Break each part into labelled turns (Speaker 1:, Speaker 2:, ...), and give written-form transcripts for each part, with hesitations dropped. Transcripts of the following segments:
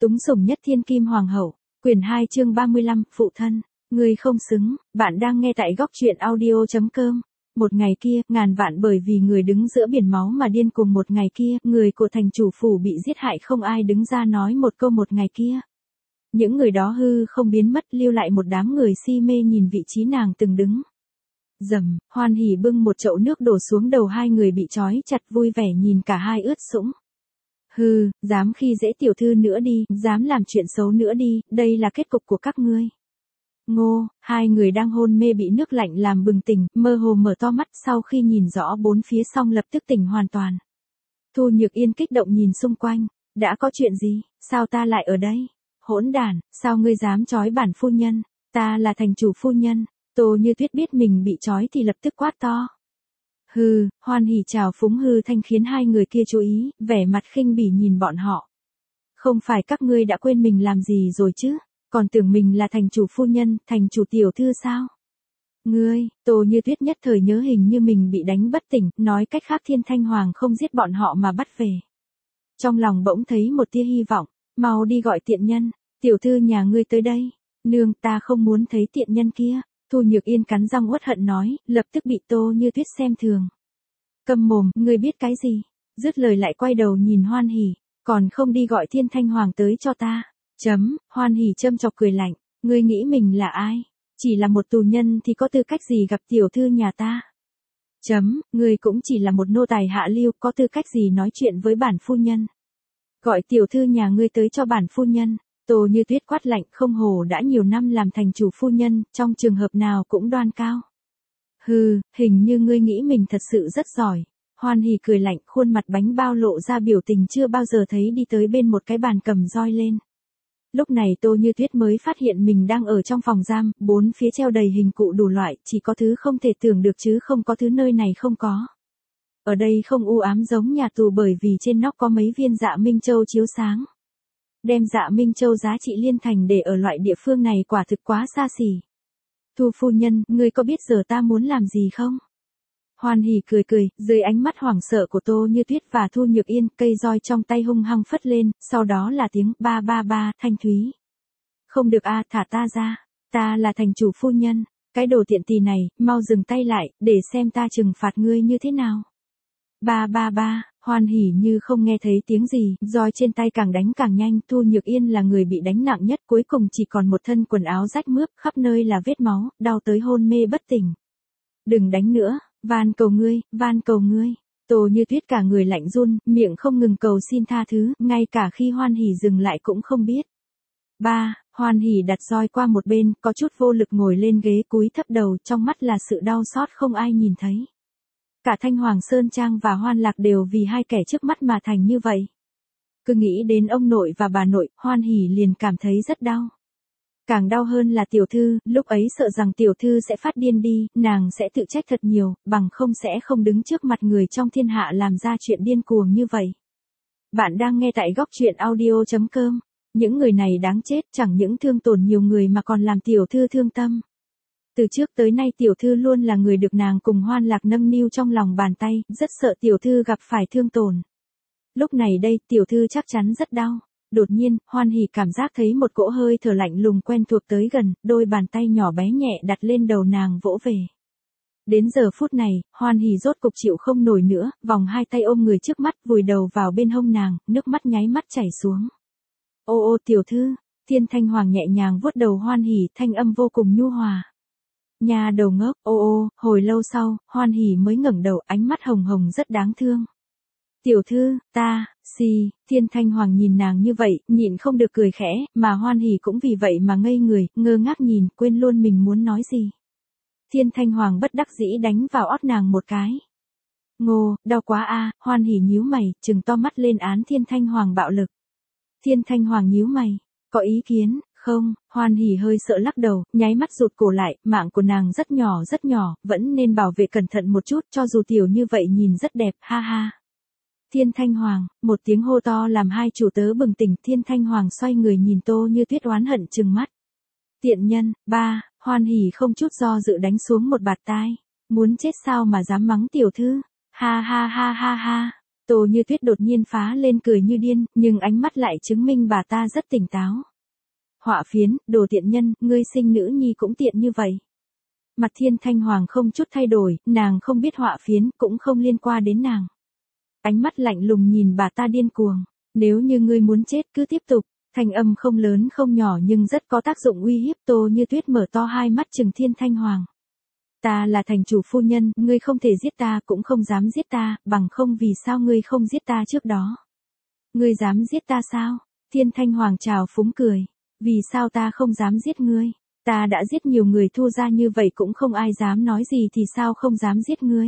Speaker 1: Túng sủng nhất thiên kim hoàng hậu, quyển 2 chương 35, phụ thân, ngươi không xứng, bạn đang nghe tại góc truyện audio.com. Một ngày kia, ngàn vạn bởi vì người đứng giữa biển máu mà điên cùng một ngày kia, người của thành chủ phủ bị giết hại không ai đứng ra nói một câu một ngày kia. Những người đó hư không biến mất lưu lại một đám người si mê nhìn vị trí nàng từng đứng. Dầm, Hoan Hỉ bưng một chậu nước đổ xuống đầu hai người bị trói chặt vui vẻ nhìn cả hai ướt sũng. Hừ, dám khi dễ tiểu thư nữa đi, dám làm chuyện xấu nữa đi, đây là kết cục của các ngươi. Ngô, hai người đang hôn mê bị nước lạnh làm bừng tỉnh, mơ hồ mở to mắt sau khi nhìn rõ bốn phía xong lập tức tỉnh hoàn toàn. Thu Nhược Yên kích động nhìn xung quanh, đã có chuyện gì, sao ta lại ở đây? Hỗn đản, sao ngươi dám trói bản phu nhân? Ta là thành chủ phu nhân. Tô Như Tuyết biết mình bị trói thì lập tức quát to. Hừ, Hoan Hỉ chào phúng hư thanh khiến hai người kia chú ý, vẻ mặt khinh bỉ nhìn bọn họ. Không phải các ngươi đã quên mình làm gì rồi chứ, còn tưởng mình là thành chủ phu nhân, thành chủ tiểu thư sao? Ngươi, Tô Như Tuyết nhất thời nhớ hình như mình bị đánh bất tỉnh, nói cách khác Thiên Thanh Hoàng không giết bọn họ mà bắt về. Trong lòng bỗng thấy một tia hy vọng, mau đi gọi tiện nhân, tiểu thư nhà ngươi tới đây. Nương, ta không muốn thấy tiện nhân kia. Thu Nhược Yên cắn răng uất hận nói, lập tức bị Tô Như Tuyết xem thường. Câm mồm, ngươi biết cái gì? Dứt lời lại quay đầu nhìn Hoan Hỉ, còn không đi gọi Thiên Thanh Hoàng tới cho ta. Hoan Hỉ châm chọc cười lạnh, ngươi nghĩ mình là ai? Chỉ là một tù nhân thì có tư cách gì gặp tiểu thư nhà ta? Ngươi cũng chỉ là một nô tài hạ lưu, có tư cách gì nói chuyện với bản phu nhân? Gọi tiểu thư nhà ngươi tới cho bản phu nhân. Tô Như Tuyết quát lạnh, không hổ đã nhiều năm làm thành chủ phu nhân, trong trường hợp nào cũng đoan cao. Hừ, hình như ngươi nghĩ mình thật sự rất giỏi. Hoan Hỉ cười lạnh, khuôn mặt bánh bao lộ ra biểu tình chưa bao giờ thấy đi tới bên một cái bàn cầm roi lên. Lúc này Tô Như Tuyết mới phát hiện mình đang ở trong phòng giam, bốn phía treo đầy hình cụ đủ loại, chỉ có thứ không thể tưởng được chứ không có thứ nơi này không có. Ở đây không u ám giống nhà tù bởi vì trên nóc có mấy viên dạ Minh Châu chiếu sáng. Đem dạ Minh Châu giá trị liên thành để ở loại địa phương này quả thực quá xa xỉ. Thu phu nhân, ngươi có biết giờ ta muốn làm gì không? Hoan Hỉ cười cười, dưới ánh mắt hoảng sợ của Tô Như Tuyết và Thu Nhược Yên, cây roi trong tay hung hăng phất lên, sau đó là tiếng ba ba ba, thanh thúy. Không được a, thả ta ra, ta là thành chủ phu nhân, cái đồ tiện tỳ này, mau dừng tay lại, để xem ta trừng phạt ngươi như thế nào. Ba ba ba. Hoan Hỉ như không nghe thấy tiếng gì, roi trên tay càng đánh càng nhanh, Thu Nhược Yên là người bị đánh nặng nhất, cuối cùng chỉ còn một thân quần áo rách mướp, khắp nơi là vết máu, đau tới hôn mê bất tỉnh. Đừng đánh nữa, van cầu ngươi, van cầu ngươi. Tô Như Tuyết cả người lạnh run, miệng không ngừng cầu xin tha thứ, ngay cả khi Hoan Hỉ dừng lại cũng không biết. Hoan Hỉ đặt roi qua một bên, có chút vô lực ngồi lên ghế cúi thấp đầu, trong mắt là sự đau xót không ai nhìn thấy. Cả Thanh Hoàng Sơn Trang và Hoan Lạc đều vì hai kẻ trước mắt mà thành như vậy. Cứ nghĩ đến ông nội và bà nội, Hoan Hỉ liền cảm thấy rất đau. Càng đau hơn là tiểu thư, lúc ấy sợ rằng tiểu thư sẽ phát điên đi, nàng sẽ tự trách thật nhiều, bằng không sẽ không đứng trước mặt người trong thiên hạ làm ra chuyện điên cuồng như vậy. Bạn đang nghe tại góc truyện audio.com. Những người này đáng chết, chẳng những thương tổn nhiều người mà còn làm tiểu thư thương tâm. Từ trước tới nay tiểu thư luôn là người được nàng cùng Hoan Lạc nâng niu trong lòng bàn tay, rất sợ tiểu thư gặp phải thương tổn. Lúc này đây, tiểu thư chắc chắn rất đau. Đột nhiên, Hoan Hỉ cảm giác thấy một cỗ hơi thở lạnh lùng quen thuộc tới gần, đôi bàn tay nhỏ bé nhẹ đặt lên đầu nàng vỗ về. Đến giờ phút này, Hoan Hỉ rốt cục chịu không nổi nữa, vòng hai tay ôm người trước mắt vùi đầu vào bên hông nàng, nước mắt nháy mắt chảy xuống. Ô tiểu thư, Thiên Thanh Hoàng nhẹ nhàng vuốt đầu Hoan Hỉ, thanh âm vô cùng nhu hòa. Nhà đầu ngốc, hồi lâu sau, Hoan Hỉ mới ngẩng đầu, ánh mắt hồng hồng rất đáng thương. Tiểu thư, Thiên Thanh Hoàng nhìn nàng như vậy, nhịn không được cười khẽ, mà Hoan Hỉ cũng vì vậy mà ngây người, ngơ ngác nhìn, quên luôn mình muốn nói gì. Thiên Thanh Hoàng bất đắc dĩ đánh vào ót nàng một cái. Ngô, đau quá a, Hoan Hỉ nhíu mày, trừng to mắt lên án Thiên Thanh Hoàng bạo lực. Thiên Thanh Hoàng nhíu mày, có ý kiến? Không, Hoan Hỉ hơi sợ lắc đầu, nháy mắt rụt cổ lại, mạng của nàng rất nhỏ, vẫn nên bảo vệ cẩn thận một chút, cho dù tiểu như vậy nhìn rất đẹp, ha ha. Thiên Thanh Hoàng, một tiếng hô to làm hai chủ tớ bừng tỉnh, Thiên Thanh Hoàng xoay người nhìn Tô Như Tuyết oán hận trừng mắt. Tiện nhân, Hoan Hỉ không chút do dự đánh xuống một bạt tai. Muốn chết sao mà dám mắng tiểu thư, ha ha ha ha ha. Tô Như Tuyết đột nhiên phá lên cười như điên, nhưng ánh mắt lại chứng minh bà ta rất tỉnh táo. Họa phiến, đồ tiện nhân, ngươi sinh nữ nhi cũng tiện như vậy. Mặt Thiên Thanh Hoàng không chút thay đổi, nàng không biết họa phiến, cũng không liên quan đến nàng. Ánh mắt lạnh lùng nhìn bà ta điên cuồng. Nếu như ngươi muốn chết cứ tiếp tục. Thanh âm không lớn không nhỏ nhưng rất có tác dụng uy hiếp. Tô Như Tuyết mở to hai mắt trừng Thiên Thanh Hoàng. Ta là thành chủ phu nhân, ngươi không thể giết ta, cũng không dám giết ta, bằng không vì sao ngươi không giết ta trước đó. Ngươi dám giết ta sao? Thiên Thanh Hoàng trào phúng cười. Vì sao ta không dám giết ngươi? Ta đã giết nhiều người Thu gia như vậy cũng không ai dám nói gì thì sao không dám giết ngươi?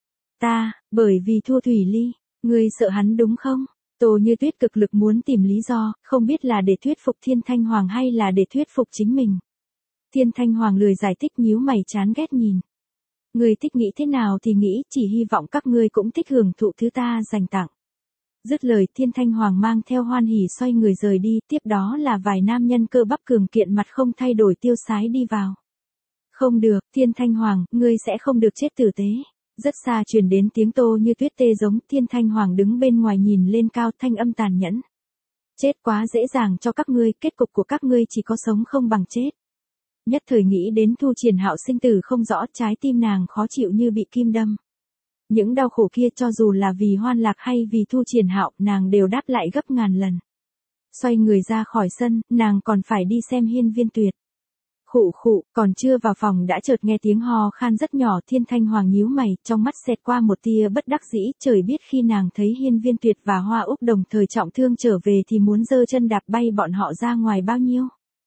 Speaker 1: Bởi vì Thu Thủy Ly, ngươi sợ hắn đúng không? Tô Như Tuyết cực lực muốn tìm lý do, không biết là để thuyết phục Thiên Thanh Hoàng hay là để thuyết phục chính mình. Thiên Thanh Hoàng lười giải thích nhíu mày chán ghét nhìn. Ngươi thích nghĩ thế nào thì nghĩ, chỉ hy vọng các ngươi cũng thích hưởng thụ thứ ta dành tặng. Dứt lời Thiên Thanh Hoàng mang theo hoan hỉ xoay người rời đi, tiếp đó là vài nam nhân cơ bắp cường kiện mặt không thay đổi tiêu sái đi vào. Không được, Thiên Thanh Hoàng, ngươi sẽ không được chết tử tế. Rất xa truyền đến tiếng Tô Như Tuyết tê giống, Thiên Thanh Hoàng đứng bên ngoài nhìn lên cao thanh âm tàn nhẫn. Chết quá dễ dàng cho các ngươi, kết cục của các ngươi chỉ có sống không bằng chết. Nhất thời nghĩ đến Thu Triển Hạo sinh tử không rõ, trái tim nàng khó chịu như bị kim đâm. Những đau khổ kia cho dù là vì Hoan Lạc hay vì Thu Triển Hạo, nàng đều đáp lại gấp ngàn lần. Xoay người ra khỏi sân, nàng còn phải đi xem Hiên Viên Tuyệt. Khụ khụ, còn chưa vào phòng đã chợt nghe tiếng ho khan rất nhỏ. Thiên Thanh Hoàng nhíu mày, trong mắt xẹt qua một tia bất đắc dĩ, trời biết khi nàng thấy Hiên Viên Tuyệt và Hoa Úc đồng thời trọng thương trở về thì muốn giơ chân đạp bay bọn họ ra ngoài bao nhiêu.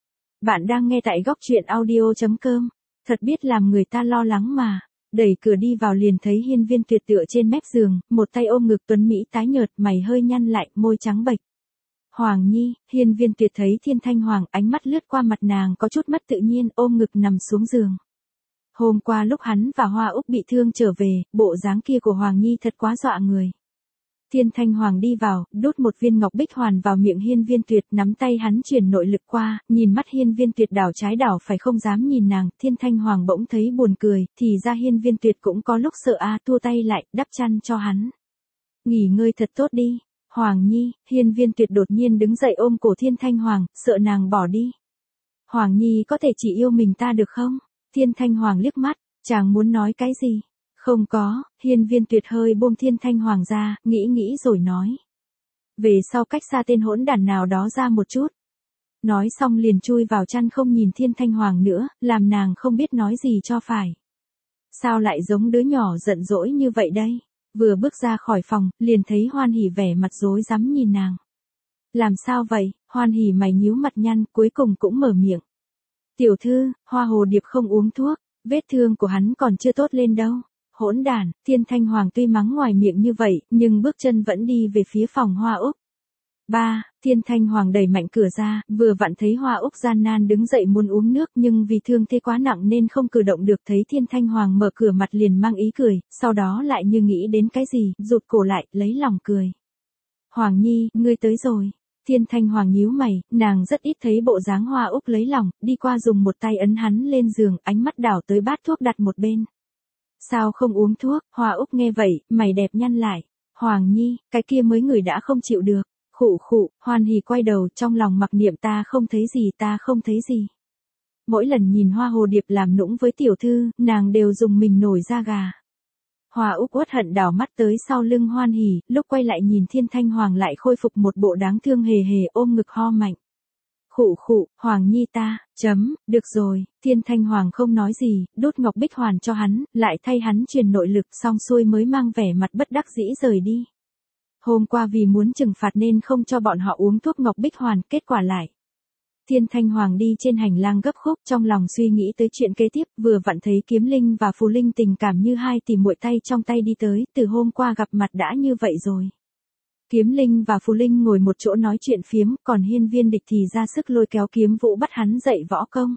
Speaker 1: Bạn đang nghe tại góc truyện audio.com, thật biết làm người ta lo lắng mà. Đẩy cửa đi vào liền thấy Hiên Viên Tuyệt tựa trên mép giường, một tay ôm ngực tuấn mỹ tái nhợt, mày hơi nhăn lại, môi trắng bệch. Hoàng Nhi, Hiên Viên Tuyệt thấy Thiên Thanh Hoàng, ánh mắt lướt qua mặt nàng có chút mất tự nhiên, ôm ngực nằm xuống giường. Hôm qua lúc hắn và Hoa Úc bị thương trở về, bộ dáng kia của Hoàng Nhi thật quá dọa người. Thiên Thanh Hoàng đi vào, đút một viên ngọc bích hoàn vào miệng Hiên Viên Tuyệt, nắm tay hắn truyền nội lực qua, nhìn mắt Hiên Viên Tuyệt đảo trái đảo phải không dám nhìn nàng. Thiên Thanh Hoàng bỗng thấy buồn cười, thì ra Hiên Viên Tuyệt cũng có lúc sợ thua tay lại, đắp chăn cho hắn. Nghỉ ngơi thật tốt đi. Hoàng Nhi, Hiên Viên Tuyệt đột nhiên đứng dậy ôm cổ Thiên Thanh Hoàng, sợ nàng bỏ đi. Hoàng Nhi có thể chỉ yêu mình ta được không? Thiên Thanh Hoàng liếc mắt, chàng muốn nói cái gì? Không có, Hiên Viên Tuyệt hơi buông Thiên Thanh Hoàng ra, nghĩ rồi nói. Về sau cách xa tên hỗn đản nào đó ra một chút. Nói xong liền chui vào chăn không nhìn Thiên Thanh Hoàng nữa, làm nàng không biết nói gì cho phải. Sao lại giống đứa nhỏ giận dỗi như vậy đây? Vừa bước ra khỏi phòng, liền thấy Hoan Hỉ vẻ mặt rối rắm nhìn nàng. Làm sao vậy? Hoan Hỉ mày nhíu mặt nhăn, cuối cùng cũng mở miệng. Tiểu thư, Hoa Hồ Điệp không uống thuốc, vết thương của hắn còn chưa tốt lên đâu. Hỗn đản, Thiên Thanh Hoàng tuy mắng ngoài miệng như vậy, nhưng bước chân vẫn đi về phía phòng Hoa Úc. Thiên Thanh Hoàng đẩy mạnh cửa ra, vừa vặn thấy Hoa Úc gian nan đứng dậy muốn uống nước nhưng vì thương thế quá nặng nên không cử động được. Thấy Thiên Thanh Hoàng mở cửa mặt liền mang ý cười, sau đó lại như nghĩ đến cái gì, rụt cổ lại, lấy lòng cười. Hoàng Nhi, ngươi tới rồi. Thiên Thanh Hoàng nhíu mày, nàng rất ít thấy bộ dáng Hoa Úc lấy lòng, đi qua dùng một tay ấn hắn lên giường, ánh mắt đảo tới bát thuốc đặt một bên. Sao không uống thuốc? Hoa Úc nghe vậy, mày đẹp nhăn lại. Hoàng Nhi, cái kia mới người đã không chịu được. Khụ khụ, Hoan Hỉ quay đầu trong lòng mặc niệm ta không thấy gì. Mỗi lần nhìn Hoa Hồ Điệp làm nũng với tiểu thư, nàng đều dùng mình nổi da gà. Hoa Úc uất hận đảo mắt tới sau lưng Hoan Hỉ, lúc quay lại nhìn Thiên Thanh Hoàng lại khôi phục một bộ đáng thương hề hề ôm ngực ho mạnh. Khụ khụ, Hoàng Nhi ta, được rồi. Thiên Thanh Hoàng không nói gì, đút ngọc bích hoàn cho hắn, lại thay hắn truyền nội lực, xong xuôi mới mang vẻ mặt bất đắc dĩ rời đi. Hôm qua vì muốn trừng phạt nên không cho bọn họ uống thuốc ngọc bích hoàn, kết quả lại. Thiên Thanh Hoàng đi trên hành lang gấp khúc, trong lòng suy nghĩ tới chuyện kế tiếp, vừa vặn thấy Kiếm Linh và Phù Linh tình cảm như hai tỷ muội tay trong tay đi tới, từ hôm qua gặp mặt đã như vậy rồi. Kiếm Linh và Phù Linh ngồi một chỗ nói chuyện phiếm, còn Hiên Viên Địch thì ra sức lôi kéo Kiếm Vũ bắt hắn dạy võ công.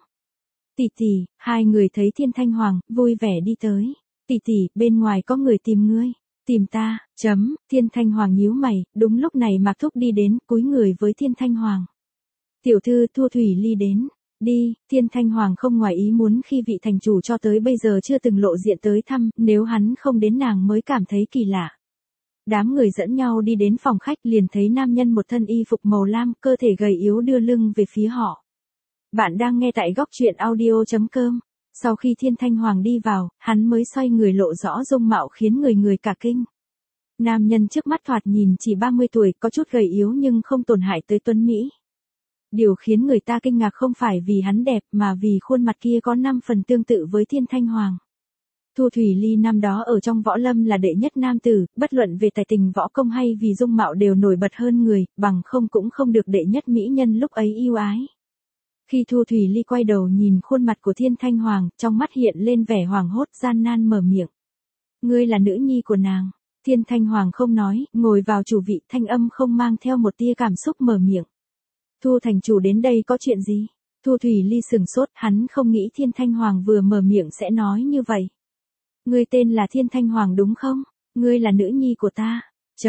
Speaker 1: Tỷ, hai người thấy Thiên Thanh Hoàng, vui vẻ đi tới. Tỷ, bên ngoài có người tìm ngươi. Tìm ta, Thiên Thanh Hoàng nhíu mày, đúng lúc này Mạc Thúc đi đến, cúi người với Thiên Thanh Hoàng. Tiểu thư Thu Thủy Ly đến. Đi, Thiên Thanh Hoàng không ngoài ý muốn khi vị thành chủ cho tới bây giờ chưa từng lộ diện tới thăm, nếu hắn không đến nàng mới cảm thấy kỳ lạ. Đám người dẫn nhau đi đến phòng khách liền thấy nam nhân một thân y phục màu lam, cơ thể gầy yếu đưa lưng về phía họ. Bạn đang nghe tại góc truyện audio.com. Sau khi Thiên Thanh Hoàng đi vào, hắn mới xoay người lộ rõ dung mạo khiến người cả kinh. Nam nhân trước mắt thoạt nhìn chỉ 30 tuổi, có chút gầy yếu nhưng không tổn hại tới tuấn mỹ. Điều khiến người ta kinh ngạc không phải vì hắn đẹp mà vì khuôn mặt kia có 5 phần tương tự với Thiên Thanh Hoàng. Thu Thủy Ly năm đó ở trong võ lâm là đệ nhất nam tử, bất luận về tài tình võ công hay vì dung mạo đều nổi bật hơn người, bằng không cũng không được đệ nhất mỹ nhân lúc ấy yêu ái. Khi Thu Thủy Ly quay đầu nhìn khuôn mặt của Thiên Thanh Hoàng, trong mắt hiện lên vẻ hoảng hốt gian nan mở miệng. Ngươi là nữ nhi của nàng. Thiên Thanh Hoàng không nói, ngồi vào chủ vị, thanh âm không mang theo một tia cảm xúc mở miệng. Thu thành chủ đến đây có chuyện gì? Thu Thủy Ly sừng sốt, hắn không nghĩ Thiên Thanh Hoàng vừa mở miệng sẽ nói như vậy. Ngươi tên là Thiên Thanh Hoàng đúng không? Ngươi là nữ nhi của ta.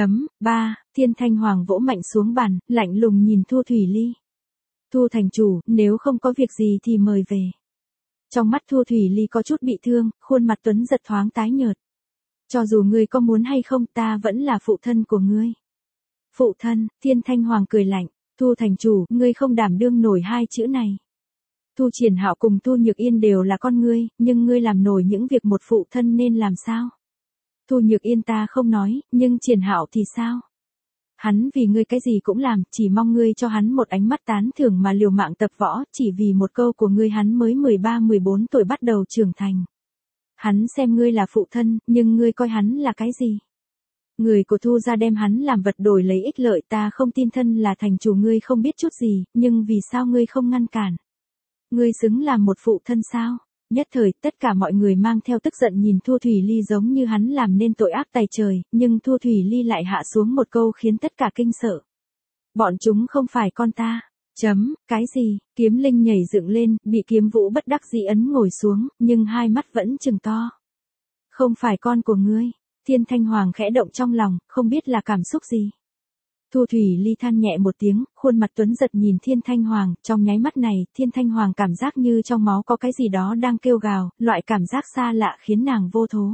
Speaker 1: Thiên Thanh Hoàng vỗ mạnh xuống bàn, lạnh lùng nhìn Thu Thủy Ly. Thu thành chủ, nếu không có việc gì thì mời về. Trong mắt Thu Thủy Ly có chút bị thương, khuôn mặt tuấn giật thoáng tái nhợt. Cho dù ngươi có muốn hay không, ta vẫn là phụ thân của ngươi. Phụ thân, Thiên Thanh Hoàng cười lạnh. Thu thành chủ, ngươi không đảm đương nổi hai chữ này. Thu Triển Hạo cùng Thu Nhược Yên đều là con ngươi, nhưng ngươi làm nổi những việc một phụ thân nên làm sao? Thu Nhược Yên ta không nói, nhưng Triển Hạo thì sao? Hắn vì ngươi cái gì cũng làm, chỉ mong ngươi cho hắn một ánh mắt tán thưởng mà liều mạng tập võ, chỉ vì một câu của ngươi hắn mới 13-14 tuổi bắt đầu trưởng thành. Hắn xem ngươi là phụ thân, nhưng ngươi coi hắn là cái gì? Người của Thu gia đem hắn làm vật đổi lấy ích lợi, ta không tin thân là thành chủ ngươi không biết chút gì, nhưng vì sao ngươi không ngăn cản? Ngươi xứng làm một phụ thân sao? Nhất thời, tất cả mọi người mang theo tức giận nhìn Thu Thủy Ly giống như hắn làm nên tội ác tày trời, nhưng Thu Thủy Ly lại hạ xuống một câu khiến tất cả kinh sợ. Bọn chúng không phải con ta. Cái gì? Kiếm Linh nhảy dựng lên, bị Kiếm Vũ bất đắc dĩ ấn ngồi xuống, nhưng hai mắt vẫn trừng to. Không phải con của ngươi. Thiên Thanh Hoàng khẽ động trong lòng, không biết là cảm xúc gì. Thu Thủy Ly than nhẹ một tiếng, khuôn mặt tuấn giật nhìn Thiên Thanh Hoàng, trong nháy mắt này, Thiên Thanh Hoàng cảm giác như trong máu có cái gì đó đang kêu gào, loại cảm giác xa lạ khiến nàng vô thố.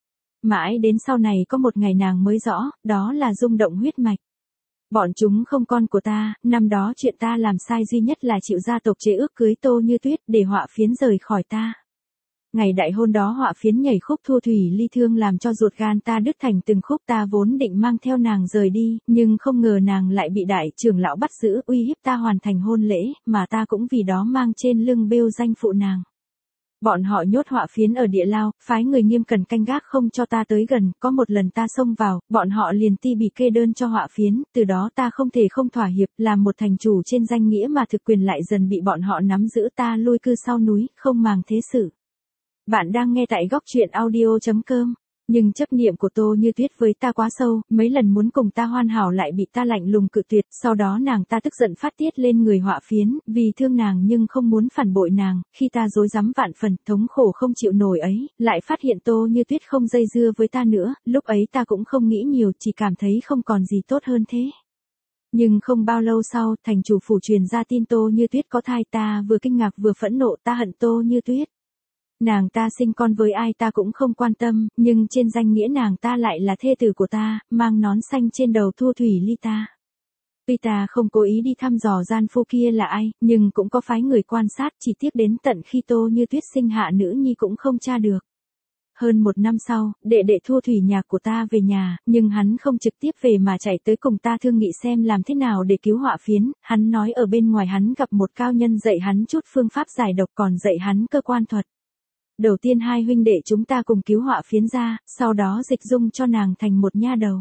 Speaker 1: Mãi đến sau này có một ngày nàng mới rõ, đó là rung động huyết mạch. Bọn chúng không con của ta, năm đó chuyện ta làm sai duy nhất là chịu gia tộc chế ước cưới Tô Như Tuyết để Họa Phiến rời khỏi ta. Ngày đại hôn đó Họa Phiến nhảy khúc Thu Thủy Ly thương làm cho ruột gan ta đứt thành từng khúc, ta vốn định mang theo nàng rời đi, nhưng không ngờ nàng lại bị đại trưởng lão bắt giữ uy hiếp ta hoàn thành hôn lễ, mà ta cũng vì đó mang trên lưng bêu danh phụ nàng. Bọn họ nhốt Họa Phiến ở địa lao, phái người nghiêm cẩn canh gác không cho ta tới gần, có một lần ta xông vào, bọn họ liền ti bì kê đơn cho Họa Phiến, từ đó ta không thể không thỏa hiệp, làm một thành chủ trên danh nghĩa mà thực quyền lại dần bị bọn họ nắm giữ, ta lui cư sau núi, không màng thế sự. Bạn đang nghe tại góc truyện audio.com. Nhưng chấp niệm của Tô Như Tuyết với ta quá sâu, mấy lần muốn cùng ta hoàn hảo lại bị ta lạnh lùng cự tuyệt, sau đó nàng ta tức giận phát tiết lên người Họa Phiến, vì thương nàng nhưng không muốn phản bội nàng, khi ta rối rắm vạn phần, thống khổ không chịu nổi ấy, lại phát hiện Tô Như Tuyết không dây dưa với ta nữa, lúc ấy ta cũng không nghĩ nhiều, chỉ cảm thấy không còn gì tốt hơn thế. Nhưng không bao lâu sau, thành chủ phủ truyền ra tin Tô Như Tuyết có thai, ta vừa kinh ngạc vừa phẫn nộ, ta hận Tô Như Tuyết. Nàng ta sinh con với ai ta cũng không quan tâm, nhưng trên danh nghĩa nàng ta lại là thê tử của ta, mang nón xanh trên đầu Thu Thủy Ly ta. Tuy ta không cố ý đi thăm dò gian phu kia là ai, nhưng cũng có phái người quan sát, chỉ tiếc đến tận khi Tô Như Tuyết sinh hạ nữ nhi cũng không tra được. Hơn một năm sau, đệ Thu Thủy nhạc của ta về nhà, nhưng hắn không trực tiếp về mà chạy tới cùng ta thương nghị xem làm thế nào để cứu Họa Phiến, hắn nói ở bên ngoài hắn gặp một cao nhân dạy hắn chút phương pháp giải độc còn dạy hắn cơ quan thuật. Đầu tiên hai huynh đệ chúng ta cùng cứu Họa Phiến ra, sau đó dịch dung cho nàng thành một nha đầu.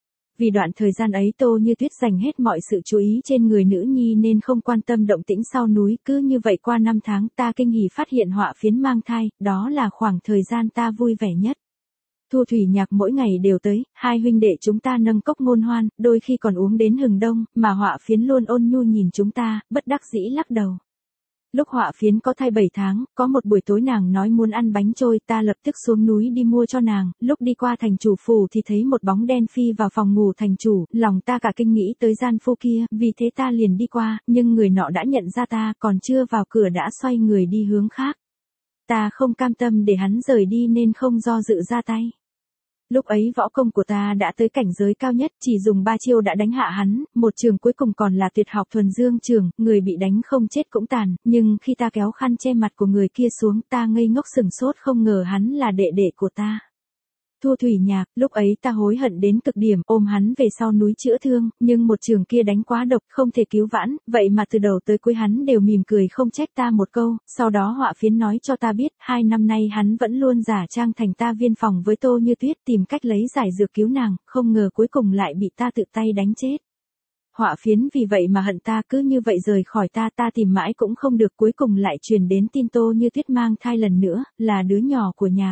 Speaker 1: Vì đoạn thời gian ấy Tô Như Tuyết dành hết mọi sự chú ý trên người nữ nhi nên không quan tâm động tĩnh sau núi, cứ như vậy qua 5 tháng ta kinh hỉ phát hiện Họa Phiến mang thai, đó là khoảng thời gian ta vui vẻ nhất. Thu Thủy nhạc mỗi ngày đều tới, hai huynh đệ chúng ta nâng cốc ngôn hoan, đôi khi còn uống đến hừng đông, mà Họa Phiến luôn ôn nhu nhìn chúng ta, bất đắc dĩ lắc đầu. Lúc Họa Phiến có thai 7 tháng, có một buổi tối nàng nói muốn ăn bánh trôi, ta lập tức xuống núi đi mua cho nàng, lúc đi qua thành chủ phủ thì thấy một bóng đen phi vào phòng ngủ thành chủ, lòng ta cả kinh nghĩ tới gian phu kia, vì thế ta liền đi qua, nhưng người nọ đã nhận ra ta, còn chưa vào cửa đã xoay người đi hướng khác. Ta không cam tâm để hắn rời đi nên không do dự ra tay. Lúc ấy võ công của ta đã tới cảnh giới cao nhất, chỉ dùng 3 chiêu đã đánh hạ hắn, một trường cuối cùng còn là tuyệt học thuần dương trường, người bị đánh không chết cũng tàn, nhưng khi ta kéo khăn che mặt của người kia xuống, ta ngây ngốc sửng sốt không ngờ hắn là đệ đệ của ta. Thu Thủy Nhạc, lúc ấy ta hối hận đến cực điểm, ôm hắn về sau núi chữa thương, nhưng một trường kia đánh quá độc, không thể cứu vãn, vậy mà từ đầu tới cuối hắn đều mỉm cười không trách ta một câu, sau đó Họa Phiến nói cho ta biết, 2 năm nay hắn vẫn luôn giả trang thành ta viên phòng với Tô Như Tuyết tìm cách lấy giải dược cứu nàng, không ngờ cuối cùng lại bị ta tự tay đánh chết. Họa Phiến vì vậy mà hận ta, cứ như vậy rời khỏi ta, ta tìm mãi cũng không được, cuối cùng lại truyền đến tin Tô Như Tuyết mang thai lần nữa, là đứa nhỏ của Nhạc.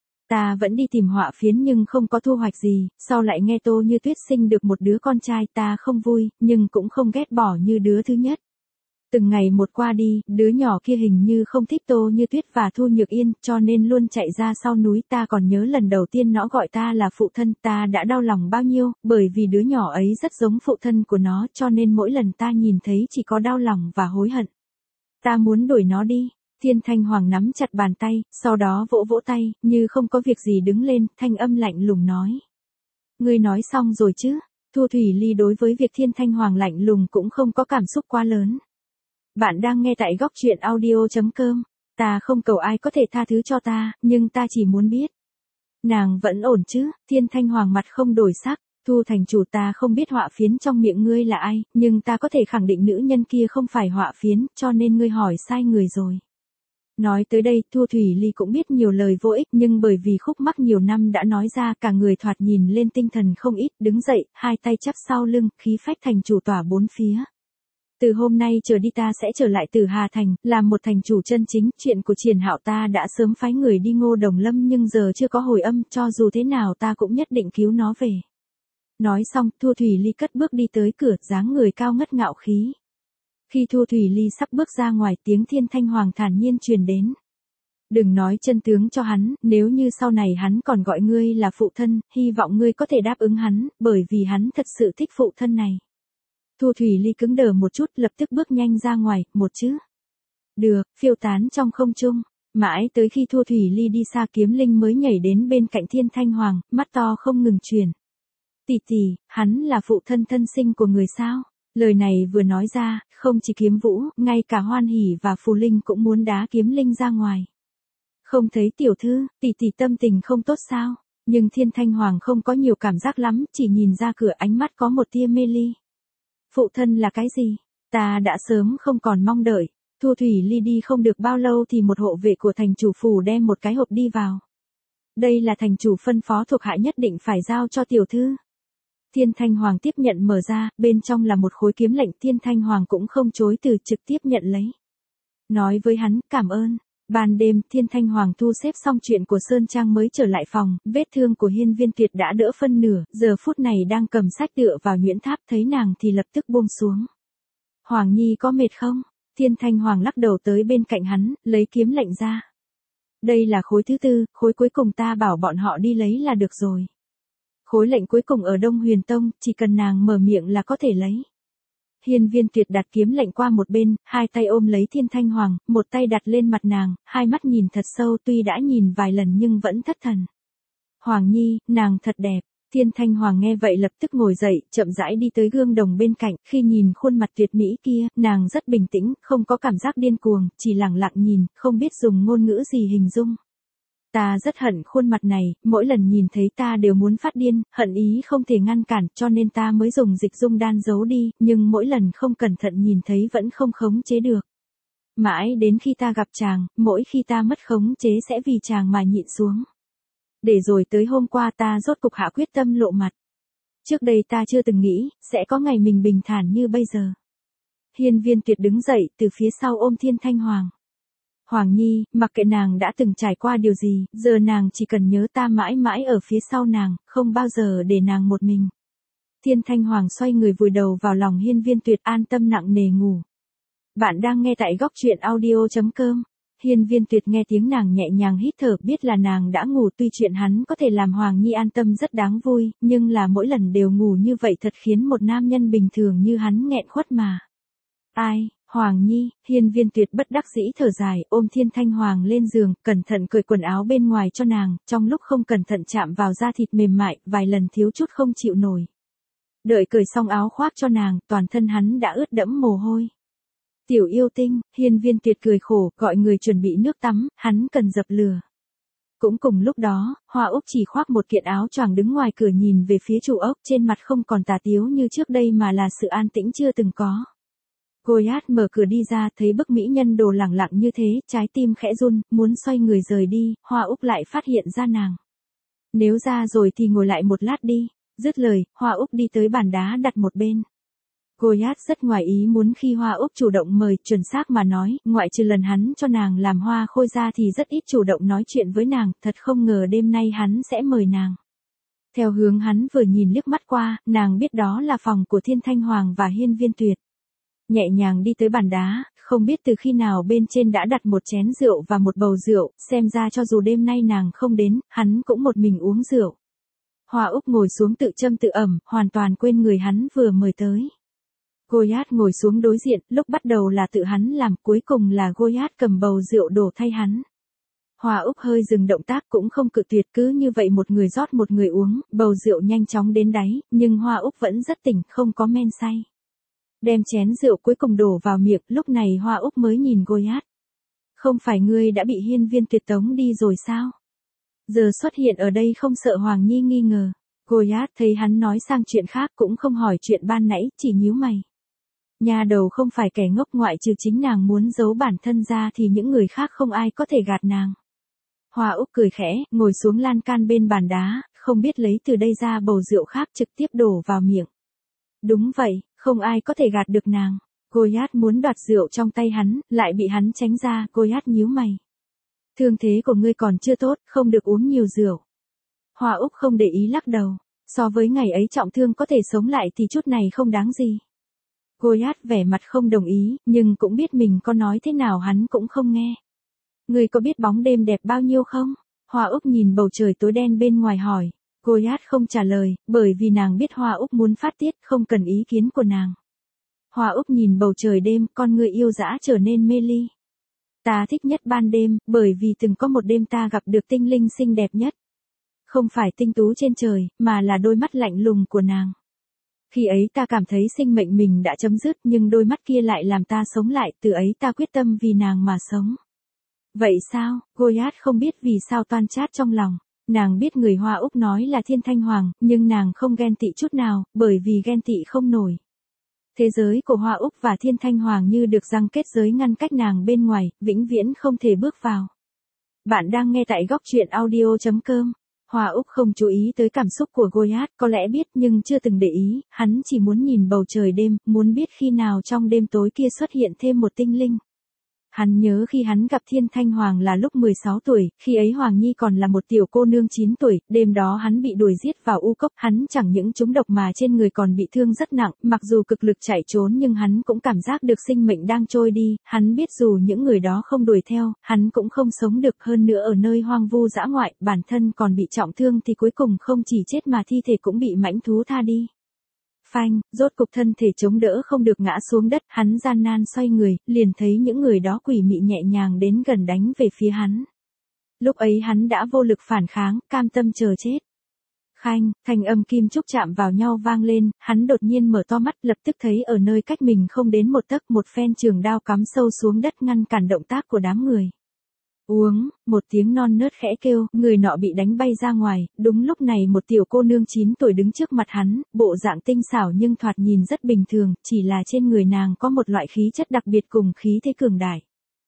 Speaker 1: Ta vẫn đi tìm Họa Phiến nhưng không có thu hoạch gì, sau lại nghe Tô Như Tuyết sinh được một đứa con trai, ta không vui, nhưng cũng không ghét bỏ như đứa thứ nhất. Từng ngày một qua đi, đứa nhỏ kia hình như không thích Tô Như Tuyết và Thu Nhược Yên, cho nên luôn chạy ra sau núi. Ta còn nhớ lần đầu tiên nó gọi ta là phụ thân, ta đã đau lòng bao nhiêu, bởi vì đứa nhỏ ấy rất giống phụ thân của nó, cho nên mỗi lần ta nhìn thấy chỉ có đau lòng và hối hận. Ta muốn đuổi nó đi. Thiên Thanh Hoàng nắm chặt bàn tay, sau đó vỗ vỗ tay, như không có việc gì đứng lên, thanh âm lạnh lùng nói. Ngươi nói xong rồi chứ? Thu Thủy Ly đối với việc Thiên Thanh Hoàng lạnh lùng cũng không có cảm xúc quá lớn. Bạn đang nghe tại góc truyện audio.com. Ta không cầu ai có thể tha thứ cho ta, nhưng ta chỉ muốn biết. Nàng vẫn ổn chứ? Thiên Thanh Hoàng mặt không đổi sắc. Thu thành chủ, ta không biết Họa Phiến trong miệng ngươi là ai, nhưng ta có thể khẳng định nữ nhân kia không phải Họa Phiến, cho nên ngươi hỏi sai người rồi. Nói tới đây, Thu Thủy Ly cũng biết nhiều lời vô ích, nhưng bởi vì khúc mắc nhiều năm đã nói ra, cả người thoạt nhìn lên tinh thần không ít, đứng dậy, hai tay chắp sau lưng, khí phách thành chủ tỏa bốn phía. Từ hôm nay trở đi ta sẽ trở lại Tử Hà Thành, làm một thành chủ chân chính, chuyện của Triển Hạo ta đã sớm phái người đi Ngô Đồng Lâm nhưng giờ chưa có hồi âm, cho dù thế nào ta cũng nhất định cứu nó về. Nói xong, Thu Thủy Ly cất bước đi tới cửa, dáng người cao ngất ngạo khí. Khi Thu Thủy Ly sắp bước ra ngoài, tiếng Thiên Thanh Hoàng thản nhiên truyền đến. Đừng nói chân tướng cho hắn, nếu như sau này hắn còn gọi ngươi là phụ thân, hy vọng ngươi có thể đáp ứng hắn, bởi vì hắn thật sự thích phụ thân này. Thu Thủy Ly cứng đờ một chút, lập tức bước nhanh ra ngoài, một chữ. Được, phiêu tán trong không trung. Mãi tới khi Thu Thủy Ly đi xa, Kiếm Linh mới nhảy đến bên cạnh Thiên Thanh Hoàng, mắt to không ngừng truyền. Tỷ tỷ, hắn là phụ thân thân sinh của người sao? Lời này vừa nói ra, không chỉ Kiếm Vũ, ngay cả Hoan Hỉ và Phù Linh cũng muốn đá Kiếm Linh ra ngoài. Không thấy tiểu thư, tỷ tỷ tâm tình không tốt sao? Nhưng Thiên Thanh Hoàng không có nhiều cảm giác lắm, chỉ nhìn ra cửa, ánh mắt có một tia mê ly. Phụ thân là cái gì? Ta đã sớm không còn mong đợi. Thu Thủy Ly đi không được bao lâu thì một hộ vệ của thành chủ phủ đem một cái hộp đi vào. Đây là thành chủ phân phó thuộc hạ nhất định phải giao cho tiểu thư. Thiên Thanh Hoàng tiếp nhận mở ra, bên trong là một khối kiếm lệnh, Thiên Thanh Hoàng cũng không chối từ, trực tiếp nhận lấy. Nói với hắn, cảm ơn. Ban đêm, Thiên Thanh Hoàng thu xếp xong chuyện của Sơn Trang mới trở lại phòng, vết thương của Hiên Viên Tuyệt đã đỡ phân nửa, giờ phút này đang cầm sách tựa vào nhuyễn tháp, thấy nàng thì lập tức buông xuống. Hoàng Nhi có mệt không? Thiên Thanh Hoàng lắc đầu tới bên cạnh hắn, lấy kiếm lệnh ra. Đây là khối thứ tư, khối cuối cùng ta bảo bọn họ đi lấy là được rồi. Khối lệnh cuối cùng ở Đông Huyền Tông, chỉ cần nàng mở miệng là có thể lấy. Hiên Viên Tuyệt đặt kiếm lệnh qua một bên, hai tay ôm lấy Thiên Thanh Hoàng, một tay đặt lên mặt nàng, hai mắt nhìn thật sâu, tuy đã nhìn vài lần nhưng vẫn thất thần. Hoàng Nhi, nàng thật đẹp. Thiên Thanh Hoàng nghe vậy lập tức ngồi dậy, chậm rãi đi tới gương đồng bên cạnh, khi nhìn khuôn mặt tuyệt mỹ kia, nàng rất bình tĩnh, không có cảm giác điên cuồng, chỉ lặng lặng nhìn, không biết dùng ngôn ngữ gì hình dung. Ta rất hận khuôn mặt này, mỗi lần nhìn thấy ta đều muốn phát điên, hận ý không thể ngăn cản, cho nên ta mới dùng dịch dung đan giấu đi, nhưng mỗi lần không cẩn thận nhìn thấy vẫn không khống chế được. Mãi đến khi ta gặp chàng, mỗi khi ta mất khống chế sẽ vì chàng mà nhịn xuống. Để rồi tới hôm qua ta rốt cục hạ quyết tâm lộ mặt. Trước đây ta chưa từng nghĩ, sẽ có ngày mình bình thản như bây giờ. Hiên Viên Tuyệt đứng dậy, từ phía sau ôm Thiên Thanh Hoàng. Hoàng Nhi, mặc kệ nàng đã từng trải qua điều gì, giờ nàng chỉ cần nhớ ta mãi mãi ở phía sau nàng, không bao giờ để nàng một mình. Thiên Thanh Hoàng xoay người vùi đầu vào lòng Hiên Viên Tuyệt, an tâm nặng nề ngủ. Bạn đang nghe tại góc truyện audio.com. Hiên Viên Tuyệt nghe tiếng nàng nhẹ nhàng hít thở, biết là nàng đã ngủ, tuy chuyện hắn có thể làm Hoàng Nhi an tâm rất đáng vui, nhưng là mỗi lần đều ngủ như vậy thật khiến một nam nhân bình thường như hắn nghẹn khuất mà. Ai, Hoàng Nhi, Hiên Viên Tuyệt bất đắc dĩ thở dài, ôm Thiên Thanh Hoàng lên giường, cẩn thận cởi quần áo bên ngoài cho nàng, trong lúc không cẩn thận chạm vào da thịt mềm mại, vài lần thiếu chút không chịu nổi. Đợi cởi xong áo khoác cho nàng, toàn thân hắn đã ướt đẫm mồ hôi. Tiểu yêu tinh, Hiên Viên Tuyệt cười khổ, gọi người chuẩn bị nước tắm, hắn cần dập lửa. Cũng cùng lúc đó, Hoa Úc chỉ khoác một kiện áo choàng đứng ngoài cửa nhìn về phía chủ ốc, trên mặt không còn tà tiếu như trước đây mà là sự an tĩnh chưa từng có. Goliath mở cửa đi ra, thấy bức mỹ nhân đồ lẳng lặng như thế, trái tim khẽ run, muốn xoay người rời đi, Hoa Úc lại phát hiện ra nàng. Nếu ra rồi thì ngồi lại một lát đi. Dứt lời, Hoa Úc đi tới bàn đá đặt một bên. Goliath rất ngoài ý muốn khi Hoa Úc chủ động mời, chuẩn xác mà nói, ngoại trừ lần hắn cho nàng làm hoa khôi ra thì rất ít chủ động nói chuyện với nàng, thật không ngờ đêm nay hắn sẽ mời nàng. Theo hướng hắn vừa nhìn liếc mắt qua, nàng biết đó là phòng của Thiên Thanh Hoàng và Hiên Viên Tuyệt. Nhẹ nhàng đi tới bàn đá, không biết từ khi nào bên trên đã đặt một chén rượu và một bầu rượu, xem ra cho dù đêm nay nàng không đến, hắn cũng một mình uống rượu. Hoa Úc ngồi xuống tự châm tự ẩm, hoàn toàn quên người hắn vừa mời tới. Goliath ngồi xuống đối diện, lúc bắt đầu là tự hắn làm, cuối cùng là Goliath cầm bầu rượu đổ thay hắn. Hoa Úc hơi dừng động tác cũng không cự tuyệt, cứ như vậy một người rót một người uống, bầu rượu nhanh chóng đến đáy, nhưng Hoa Úc vẫn rất tỉnh, không có men say. Đem chén rượu cuối cùng đổ vào miệng, lúc này Hoa Úc mới nhìn Goliath. Không phải ngươi đã bị Hiên Viên Tuyệt tống đi rồi sao? Giờ xuất hiện ở đây không sợ Hoàng Nhi nghi ngờ. Goliath thấy hắn nói sang chuyện khác cũng không hỏi chuyện ban nãy, chỉ nhíu mày. Nhà đầu không phải kẻ ngốc, ngoại trừ chính nàng muốn giấu bản thân ra thì những người khác không ai có thể gạt nàng. Hoa Úc cười khẽ, ngồi xuống lan can bên bàn đá, không biết lấy từ đây ra bầu rượu khác trực tiếp đổ vào miệng. Đúng vậy, không ai có thể gạt được nàng. Goliath muốn đoạt rượu trong tay hắn, lại bị hắn tránh ra, Goliath nhíu mày. Thương thế của ngươi còn chưa tốt, không được uống nhiều rượu. Hoa Úc không để ý lắc đầu, so với ngày ấy trọng thương có thể sống lại thì chút này không đáng gì. Goliath vẻ mặt không đồng ý, nhưng cũng biết mình có nói thế nào hắn cũng không nghe. Ngươi có biết bóng đêm đẹp bao nhiêu không? Hoa Úc nhìn bầu trời tối đen bên ngoài hỏi. Goliath không trả lời, bởi vì nàng biết Hoa Úc muốn phát tiết, không cần ý kiến của nàng. Hoa Úc nhìn bầu trời đêm, con người yêu dã trở nên mê ly. Ta thích nhất ban đêm, bởi vì từng có một đêm ta gặp được tinh linh xinh đẹp nhất. Không phải tinh tú trên trời, mà là đôi mắt lạnh lùng của nàng. Khi ấy ta cảm thấy sinh mệnh mình đã chấm dứt, nhưng đôi mắt kia lại làm ta sống lại, từ ấy ta quyết tâm vì nàng mà sống. Vậy sao? Goliath không biết vì sao toan chát trong lòng. Nàng biết người Hoa Úc nói là Thiên Thanh Hoàng, nhưng nàng không ghen tị chút nào, bởi vì ghen tị không nổi. Thế giới của Hoa Úc và Thiên Thanh Hoàng như được răng kết giới ngăn cách nàng bên ngoài, vĩnh viễn không thể bước vào. Bạn đang nghe tại góc truyện audio.com. Hoa Úc không chú ý tới cảm xúc của Goliath, có lẽ biết nhưng chưa từng để ý, hắn chỉ muốn nhìn bầu trời đêm, muốn biết khi nào trong đêm tối kia xuất hiện thêm một tinh linh. Hắn nhớ khi hắn gặp Thiên Thanh Hoàng là lúc 16 tuổi, khi ấy Hoàng Nhi còn là một tiểu cô nương 9 tuổi, đêm đó hắn bị đuổi giết vào u cốc, hắn chẳng những trúng độc mà trên người còn bị thương rất nặng, mặc dù cực lực chạy trốn nhưng hắn cũng cảm giác được sinh mệnh đang trôi đi, hắn biết dù những người đó không đuổi theo, hắn cũng không sống được, hơn nữa ở nơi hoang vu dã ngoại, bản thân còn bị trọng thương thì cuối cùng không chỉ chết mà thi thể cũng bị mãnh thú tha đi. Phanh, rốt cục thân thể chống đỡ không được ngã xuống đất, hắn gian nan xoay người, liền thấy những người đó quỷ mị nhẹ nhàng đến gần đánh về phía hắn. Lúc ấy hắn đã vô lực phản kháng, cam tâm chờ chết. Khanh, thanh âm kim trúc chạm vào nhau vang lên, hắn đột nhiên mở to mắt, lập tức thấy ở nơi cách mình không đến một tấc một phen trường đao cắm sâu xuống đất ngăn cản động tác của đám người. Uống, một tiếng non nớt khẽ kêu, người nọ bị đánh bay ra ngoài, đúng lúc này một tiểu cô nương 9 tuổi đứng trước mặt hắn, bộ dạng tinh xảo nhưng thoạt nhìn rất bình thường, chỉ là trên người nàng có một loại khí chất đặc biệt cùng khí thế cường đại.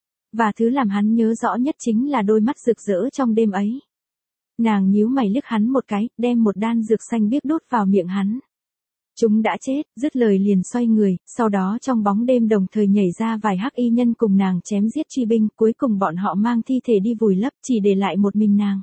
Speaker 1: Và thứ làm hắn nhớ rõ nhất chính là đôi mắt rực rỡ trong đêm ấy. Nàng nhíu mày liếc hắn một cái, đem một đan dược xanh biếc đút vào miệng hắn. Chúng đã chết, dứt lời liền xoay người, sau đó trong bóng đêm đồng thời nhảy ra vài hắc y nhân cùng nàng chém giết truy binh, cuối cùng bọn họ mang thi thể đi vùi lấp, chỉ để lại một mình nàng.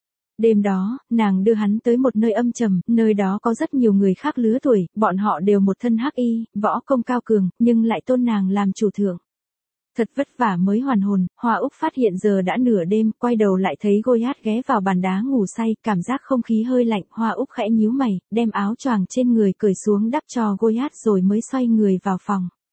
Speaker 1: Đêm đó, nàng đưa hắn tới một nơi âm trầm, nơi đó có rất nhiều người khác lứa tuổi, bọn họ đều một thân hắc y, võ công cao cường, nhưng lại tôn nàng làm chủ thượng. Thật vất vả mới hoàn hồn, Hoa Úc phát hiện giờ đã nửa đêm, quay đầu lại thấy Goliath ghé vào bàn đá ngủ say, cảm giác không khí hơi lạnh, Hoa Úc khẽ nhíu mày, đem áo choàng trên người cởi xuống đắp cho Goliath rồi mới xoay người vào phòng.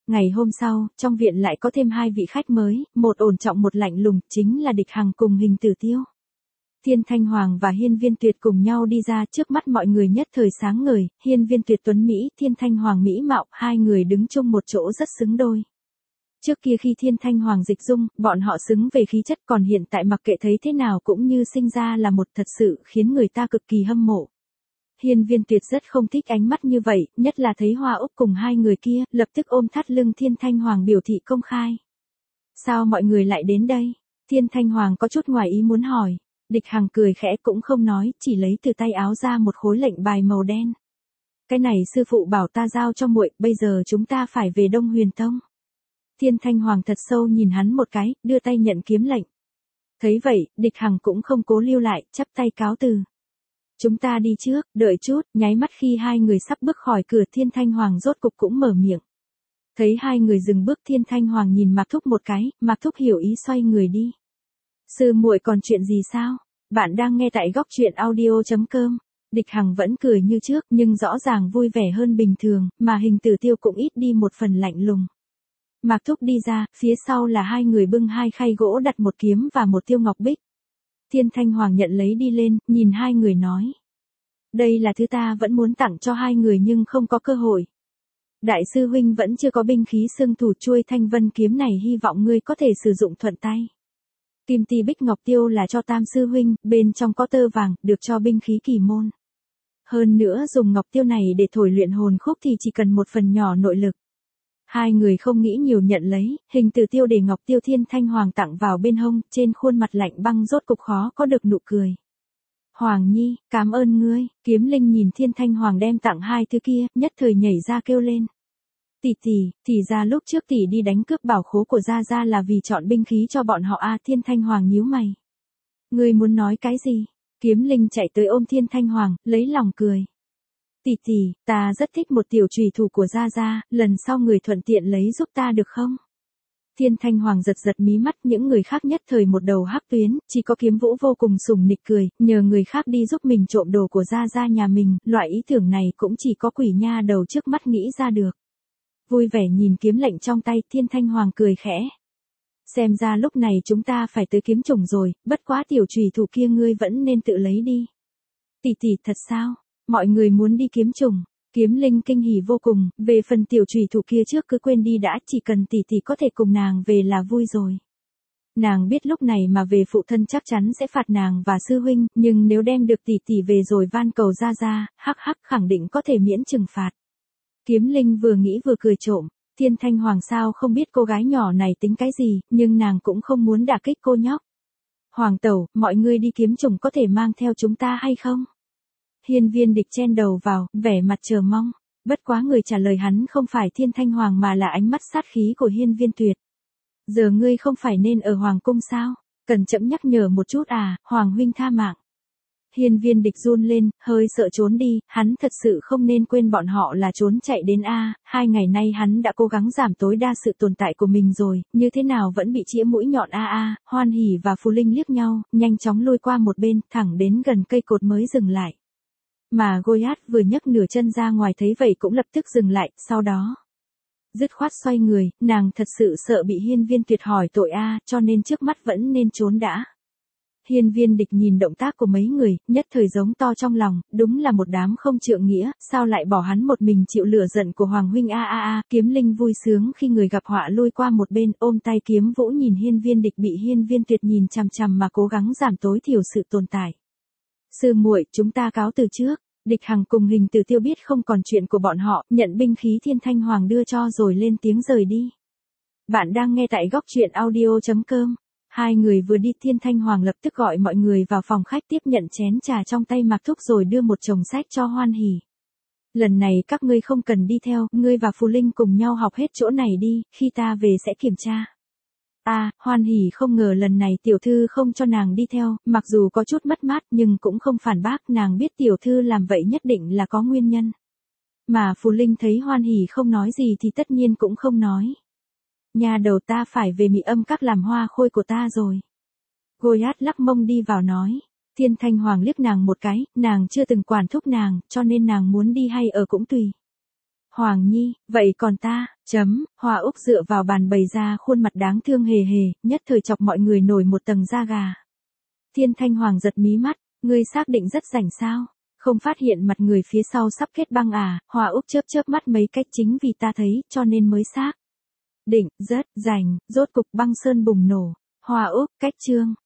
Speaker 1: Ngày hôm sau, trong viện lại có thêm hai vị khách mới, một ổn trọng một lạnh lùng, chính là Địch Hằng cùng Hình Tử Tiêu. Thiên Thanh Hoàng và Hiên Viên Tuyệt cùng nhau đi ra, trước mắt mọi người nhất thời sáng ngời, Hiên Viên Tuyệt tuấn Mỹ, Thiên Thanh Hoàng Mỹ mạo, hai người đứng chung một chỗ rất xứng đôi. Trước kia khi Thiên Thanh Hoàng dịch dung, bọn họ xứng về khí chất, còn hiện tại mặc kệ thấy thế nào cũng như sinh ra là một, thật sự khiến người ta cực kỳ hâm mộ. Hiên Viên Tuyệt rất không thích ánh mắt như vậy, nhất là thấy Hoa Úc cùng hai người kia, lập tức ôm thắt lưng Thiên Thanh Hoàng biểu thị công khai. Sao mọi người lại đến đây? Thiên Thanh Hoàng có chút ngoài ý muốn hỏi. Địch Hằng cười khẽ cũng không nói, chỉ lấy từ tay áo ra một khối lệnh bài màu đen. Cái này sư phụ bảo ta giao cho muội, bây giờ chúng ta phải về Đông Huyền Tông. Thiên Thanh Hoàng thật sâu nhìn hắn một cái, đưa tay nhận kiếm lệnh. Thấy vậy, Địch Hằng cũng không cố lưu lại, chắp tay cáo từ. Chúng ta đi trước, đợi chút, nháy mắt khi hai người sắp bước khỏi cửa, Thiên Thanh Hoàng rốt cục cũng mở miệng. Thấy hai người dừng bước, Thiên Thanh Hoàng nhìn Mạc Thúc một cái, Mạc Thúc hiểu ý xoay người đi. Sư muội còn chuyện gì sao? Bạn đang nghe tại góc truyện audio.com. Địch Hằng vẫn cười như trước nhưng rõ ràng vui vẻ hơn bình thường, mà Hình Tử Tiêu cũng ít đi một phần lạnh lùng. Mạc Thúc đi ra, phía sau là hai người bưng hai khay gỗ đặt một kiếm và một tiêu ngọc bích. Thiên Thanh Hoàng nhận lấy đi lên, nhìn hai người nói. Đây là thứ ta vẫn muốn tặng cho hai người nhưng không có cơ hội. Đại sư huynh vẫn chưa có binh khí xương thủ, chuôi Thanh Vân kiếm này hy vọng ngươi có thể sử dụng thuận tay. Kim ti bích ngọc tiêu là cho Tam sư huynh, bên trong có tơ vàng, được cho binh khí kỳ môn. Hơn nữa dùng ngọc tiêu này để thổi luyện hồn khúc thì chỉ cần một phần nhỏ nội lực. Hai người không nghĩ nhiều nhận lấy, Hình Tử Tiêu để ngọc tiêu Thiên Thanh Hoàng tặng vào bên hông, trên khuôn mặt lạnh băng rốt cục khó có được nụ cười. Hoàng Nhi, cảm ơn ngươi. Kiếm Linh nhìn Thiên Thanh Hoàng đem tặng hai thứ kia, nhất thời nhảy ra kêu lên. Tỷ ra lúc trước tỷ đi đánh cướp bảo khố của Gia Gia là vì chọn binh khí cho bọn họ à? Thiên Thanh Hoàng nhíu mày. Ngươi muốn nói cái gì? Kiếm Linh chạy tới ôm Thiên Thanh Hoàng, lấy lòng cười. Tỷ, ta rất thích một tiểu chùy thủ của Gia Gia, lần sau người thuận tiện lấy giúp ta được không? Thiên Thanh Hoàng giật giật mí mắt, những người khác nhất thời một đầu hắc tuyến, chỉ có Kiếm Vũ vô cùng sủng nịch cười, nhờ người khác đi giúp mình trộm đồ của Gia Gia nhà mình, loại ý tưởng này cũng chỉ có quỷ nha đầu trước mắt nghĩ ra được. Vui vẻ nhìn kiếm lệnh trong tay, Thiên Thanh Hoàng cười khẽ. Xem ra lúc này chúng ta phải tới kiếm chủng rồi, bất quá tiểu chùy thủ kia ngươi vẫn nên tự lấy đi. Tỷ, thật sao? Mọi người muốn đi kiếm chủng. Kiếm Linh kinh hỉ vô cùng, về phần tiểu chùy thủ kia trước cứ quên đi đã, chỉ cần tỷ có thể cùng nàng về là vui rồi. Nàng biết lúc này mà về phụ thân chắc chắn sẽ phạt nàng và sư huynh, nhưng nếu đem được tỷ về rồi van cầu Gia Gia, hắc khẳng định có thể miễn trừng phạt. Kiếm Linh vừa nghĩ vừa cười trộm, Thiên Thanh Hoàng sao không biết cô gái nhỏ này tính cái gì, nhưng nàng cũng không muốn đả kích cô nhóc. Hoàng tẩu, mọi người đi kiếm chủng có thể mang theo chúng ta hay không? Hiên Viên Địch chen đầu vào, vẻ mặt chờ mong. Bất quá người trả lời hắn không phải Thiên Thanh Hoàng mà là ánh mắt sát khí của Hiên Viên Tuyệt. Giờ ngươi không phải nên ở Hoàng cung sao? Cần chậm nhắc nhở một chút à, Hoàng huynh tha mạng. Hiên Viên Địch run lên, hơi sợ trốn đi, hắn thật sự không nên quên bọn họ là trốn chạy đến A, 2 ngày nay hắn đã cố gắng giảm tối đa sự tồn tại của mình rồi, như thế nào vẫn bị chĩa mũi nhọn A. Hoan Hỉ và Phù Linh liếc nhau, nhanh chóng lôi qua một bên, thẳng đến gần cây cột mới dừng lại. Mà Goliath vừa nhấc nửa chân ra ngoài thấy vậy cũng lập tức dừng lại, sau đó dứt khoát xoay người, nàng thật sự sợ bị Hiên Viên Tuyệt hỏi tội A, cho nên trước mắt vẫn nên trốn đã. Hiên Viên Địch nhìn động tác của mấy người, nhất thời giống to trong lòng, đúng là một đám không trượng nghĩa, sao lại bỏ hắn một mình chịu lửa giận của Hoàng huynh a. Kiếm Linh vui sướng khi người gặp họa lôi qua một bên, ôm tay Kiếm Vũ nhìn Hiên Viên Địch bị Hiên Viên Tuyệt nhìn chằm chằm mà cố gắng giảm tối thiểu sự tồn tại. Sư muội, chúng ta cáo từ trước. Địch Hằng cùng Hình Tử Tiêu biết không còn chuyện của bọn họ, nhận binh khí Thiên Thanh Hoàng đưa cho rồi lên tiếng rời đi. Bạn đang nghe tại góc truyện audio.com. Hai người vừa đi, Thiên Thanh Hoàng lập tức gọi mọi người vào phòng khách tiếp nhận chén trà trong tay Mạc Thúc rồi đưa một chồng sách cho Hoan Hỉ. Lần này các ngươi không cần đi theo, ngươi và Phù Linh cùng nhau học hết chỗ này đi, khi ta về sẽ kiểm tra. Hoan Hỉ không ngờ lần này tiểu thư không cho nàng đi theo, mặc dù có chút mất mát nhưng cũng không phản bác, nàng biết tiểu thư làm vậy nhất định là có nguyên nhân. Mà Phù Linh thấy Hoan Hỉ không nói gì thì tất nhiên cũng không nói. Nhà đầu ta phải về Mị Âm Các làm hoa khôi của ta rồi. Goliath lắc mông đi vào nói. Thiên Thanh Hoàng liếc nàng một cái, nàng chưa từng quản thúc nàng, cho nên nàng muốn đi hay ở cũng tùy. Hoàng Nhi, vậy còn ta, Hoa Úc dựa vào bàn bày ra khuôn mặt đáng thương hề hề, nhất thời chọc mọi người nổi một tầng da gà. Thiên Thanh Hoàng giật mí mắt, ngươi xác định rất rảnh sao? Không phát hiện mặt người phía sau sắp kết băng à? Hoa Úc chớp chớp mắt mấy cách, chính vì ta thấy, cho nên mới xác định, rất rảnh, rốt cục băng sơn bùng nổ. Hoa Úc, cách chương.